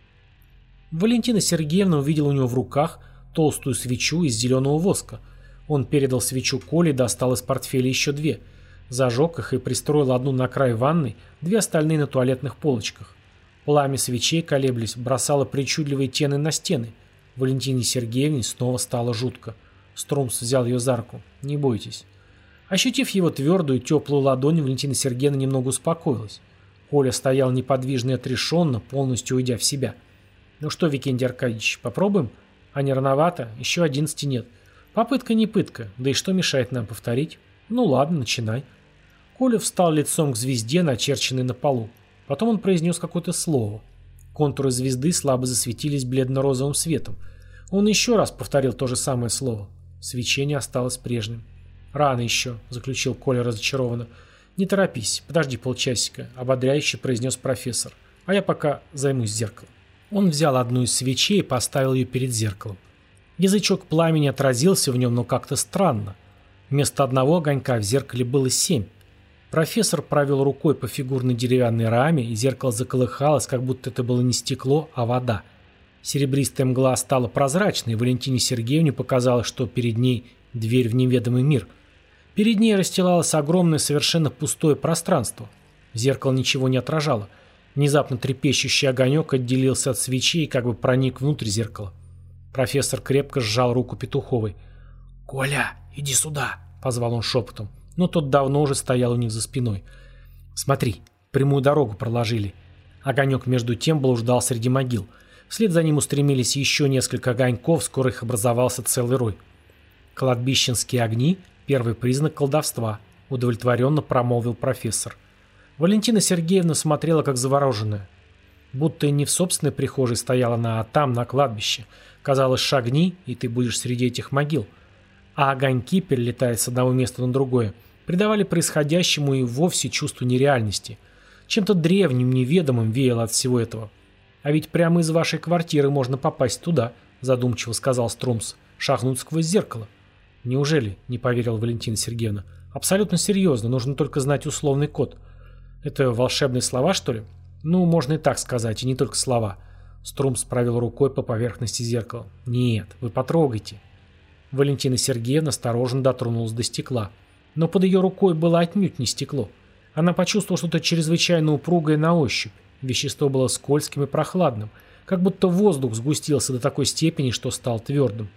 Валентина Сергеевна увидела у него в руках толстую свечу из зеленого воска. Он передал свечу Коле и достал из портфеля еще две. Зажег их и пристроил одну на край ванной, две остальные на туалетных полочках. Пламя свечей, колеблясь, бросало причудливые тени на стены. Валентине Сергеевне снова стало жутко. Струмс взял ее за руку. «Не бойтесь». Ощутив его твердую, теплую ладонь, Валентина Сергеевна немного успокоилась. Коля стоял неподвижно и отрешенно, полностью уйдя в себя. «Ну что, Викентий Аркадьевич, попробуем? А не рановато? Еще одиннадцати нет. Попытка не пытка, да и что мешает нам повторить? Ну ладно, начинай». Коля встал лицом к звезде, начерченной на полу. Потом он произнес какое-то слово. Контуры звезды слабо засветились бледно-розовым светом. Он еще раз повторил то же самое слово. Свечение осталось прежним. «Рано еще», — заключил Коля разочарованно. «Не торопись, подожди полчасика», — ободряюще произнес профессор. «А я пока займусь зеркалом». Он взял одну из свечей и поставил ее перед зеркалом. Язычок пламени отразился в нем, но как-то странно. Вместо одного огонька в зеркале было семь. Профессор провел рукой по фигурной деревянной раме, и зеркало заколыхалось, как будто это было не стекло, а вода. Серебристая мгла стала прозрачной, и Валентине Сергеевне показалось, что перед ней дверь в неведомый мир. Перед ней расстилалось огромное, совершенно пустое пространство. Зеркало ничего не отражало. Внезапно трепещущий огонек отделился от свечи и как бы проник внутрь зеркала. Профессор крепко сжал руку Петуховой. «Коля, иди сюда!» — позвал он шепотом. Но тот давно уже стоял у них за спиной. «Смотри, прямую дорогу проложили». Огонек между тем блуждал среди могил. Вслед за ним устремились еще несколько огоньков, скоро их образовался целый рой. «Кладбищенские огни — первый признак колдовства», — удовлетворенно промолвил профессор. Валентина Сергеевна смотрела как завороженная. Будто и не в собственной прихожей стояла она, а там, на кладбище. Казалось, шагни, и ты будешь среди этих могил. А огоньки, перелетая с одного места на другое, придавали происходящему и вовсе чувство нереальности. Чем-то древним, неведомым веяло от всего этого. «А ведь прямо из вашей квартиры можно попасть туда», — задумчиво сказал Струмс, — «шагнуть сквозь зеркало». «Неужели?» — не поверила Валентина Сергеевна. «Абсолютно серьезно, нужно только знать условный код». «Это волшебные слова, что ли?» «Ну, можно и так сказать, и не только слова». Струмс провел рукой по поверхности зеркала. «Нет, вы потрогайте». Валентина Сергеевна осторожно дотронулась до стекла. Но под ее рукой было отнюдь не стекло. Она почувствовала что-то чрезвычайно упругое на ощупь. Вещество было скользким и прохладным, как будто воздух сгустился до такой степени, что стал твердым.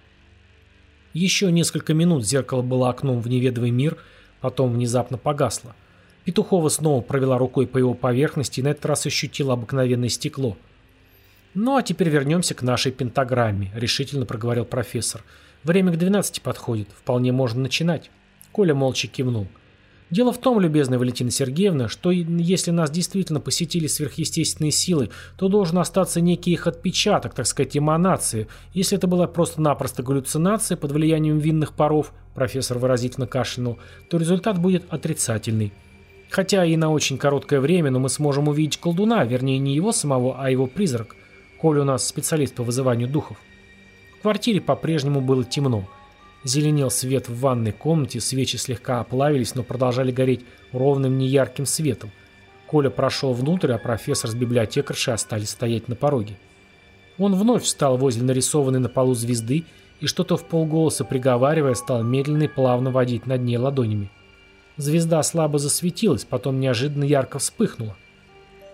Еще несколько минут зеркало было окном в неведомый мир, потом внезапно погасло. Петухова снова провела рукой по его поверхности и на этот раз ощутила обыкновенное стекло. «Ну, а теперь вернемся к нашей пентаграмме», — решительно проговорил профессор. «Время к двенадцати подходит, вполне можно начинать». Коля молча кивнул. «Дело в том, любезная Валентина Сергеевна, что если нас действительно посетили сверхъестественные силы, то должен остаться некий их отпечаток, так сказать, эманации. Если это была просто-напросто галлюцинация под влиянием винных паров», профессор выразительно кашлянул, «то результат будет отрицательный. Хотя и на очень короткое время, но мы сможем увидеть колдуна, вернее не его самого, а его призрак. Коля у нас специалист по вызыванию духов». В квартире по-прежнему было темно. Зеленел свет в ванной комнате, свечи слегка оплавились, но продолжали гореть ровным неярким светом. Коля прошел внутрь, а профессор с библиотекаршей остались стоять на пороге. Он вновь встал возле нарисованной на полу звезды и, что-то вполголоса приговаривая, стал медленно и плавно водить над ней ладонями. Звезда слабо засветилась, потом неожиданно ярко вспыхнула.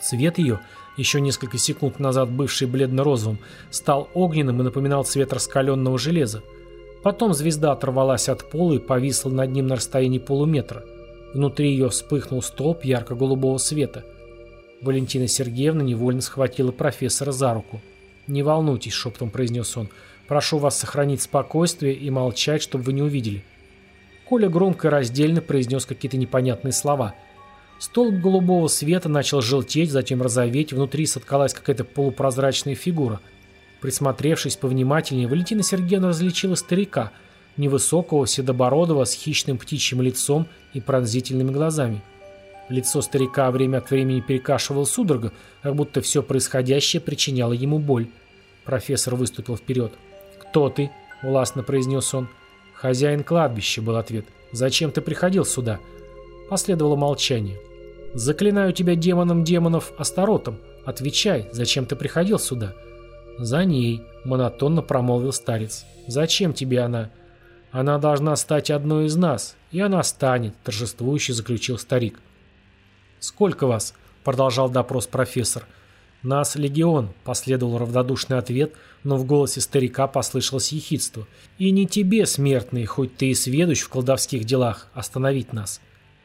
Цвет ее, еще несколько секунд назад бывший бледно-розовым, стал огненным и напоминал цвет раскаленного железа. Потом звезда оторвалась от пола и повисла над ним на расстоянии полуметра. Внутри ее вспыхнул столб ярко-голубого света. Валентина Сергеевна невольно схватила профессора за руку. «Не волнуйтесь», — шепотом произнес он. «Прошу вас сохранить спокойствие и молчать, чтобы вы не увидели». Коля громко и раздельно произнес какие-то непонятные слова. Столб голубого света начал желтеть, затем розоветь, внутри соткалась какая-то полупрозрачная фигура. Присмотревшись повнимательнее, Валентина Сергеевна различила старика, невысокого, седобородого, с хищным птичьим лицом и пронзительными глазами. Лицо старика время от времени перекашивало судорога, как будто все происходящее причиняло ему боль. Профессор выступил вперед. «Кто ты?» — властно произнес он. «Хозяин кладбища», — был ответ. «Зачем ты приходил сюда?» Последовало молчание. «Заклинаю тебя демоном демонов Астаротом. Отвечай, зачем ты приходил сюда?» «За ней», — монотонно промолвил старец. «Зачем тебе она?» «Она должна стать одной из нас, и она станет», — торжествующе заключил старик. «Сколько вас?» — продолжал допрос профессор. «Нас легион», — последовал равнодушный ответ, но в голосе старика послышалось ехидство. «И не тебе, смертный, хоть ты и сведущ в колдовских делах, остановить нас».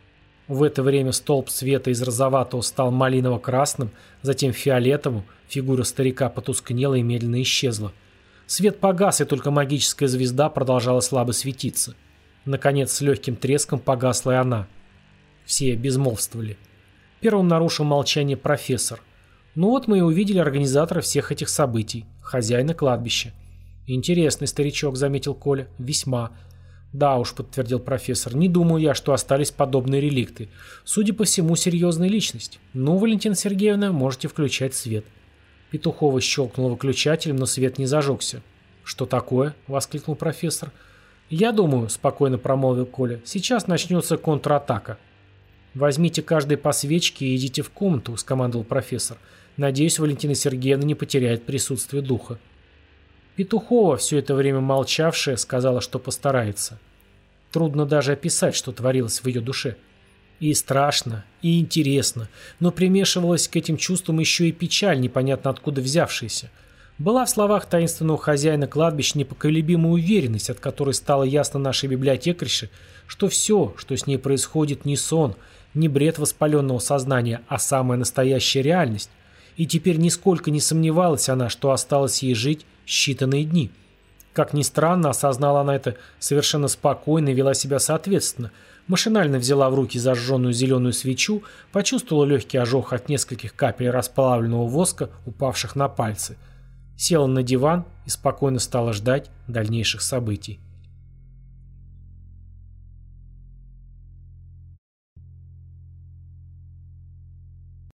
В это время столб света из розоватого стал малиново-красным, затем фиолетовым, фигура старика потускнела и медленно исчезла. Свет погас, и только магическая звезда продолжала слабо светиться. Наконец, с легким треском погасла и она. Все безмолвствовали. Первым нарушил молчание профессор. «Ну вот мы и увидели организатора всех этих событий, хозяина кладбища». «Интересный старичок», — заметил Коля. «Весьма». «Да уж», — подтвердил профессор, — «не думаю я, что остались подобные реликты. Судя по всему, серьезная личность. Ну, Валентина Сергеевна, можете включать свет». Петухова щелкнула выключателем, но свет не зажегся. «Что такое?» — воскликнул профессор. «Я думаю», — спокойно промолвил Коля, — «сейчас начнется контратака». «Возьмите каждый по свечке и идите в комнату», — скомандовал профессор. «Надеюсь, Валентина Сергеевна не потеряет присутствие духа». Петухова, все это время молчавшая, сказала, что постарается. Трудно даже описать, что творилось в ее душе. И страшно, и интересно, но примешивалась к этим чувствам еще и печаль, непонятно откуда взявшаяся. Была в словах таинственного хозяина кладбища непоколебимая уверенность, от которой стало ясно нашей библиотекарше, что все, что с ней происходит, не сон, не бред воспаленного сознания, а самая настоящая реальность. И теперь нисколько не сомневалась она, что осталось ей жить считанные дни. Как ни странно, осознала она это совершенно спокойно и вела себя соответственно. Машинально взяла в руки зажженную зеленую свечу, почувствовала легкий ожог от нескольких капель расплавленного воска, упавших на пальцы. Села на диван и спокойно стала ждать дальнейших событий.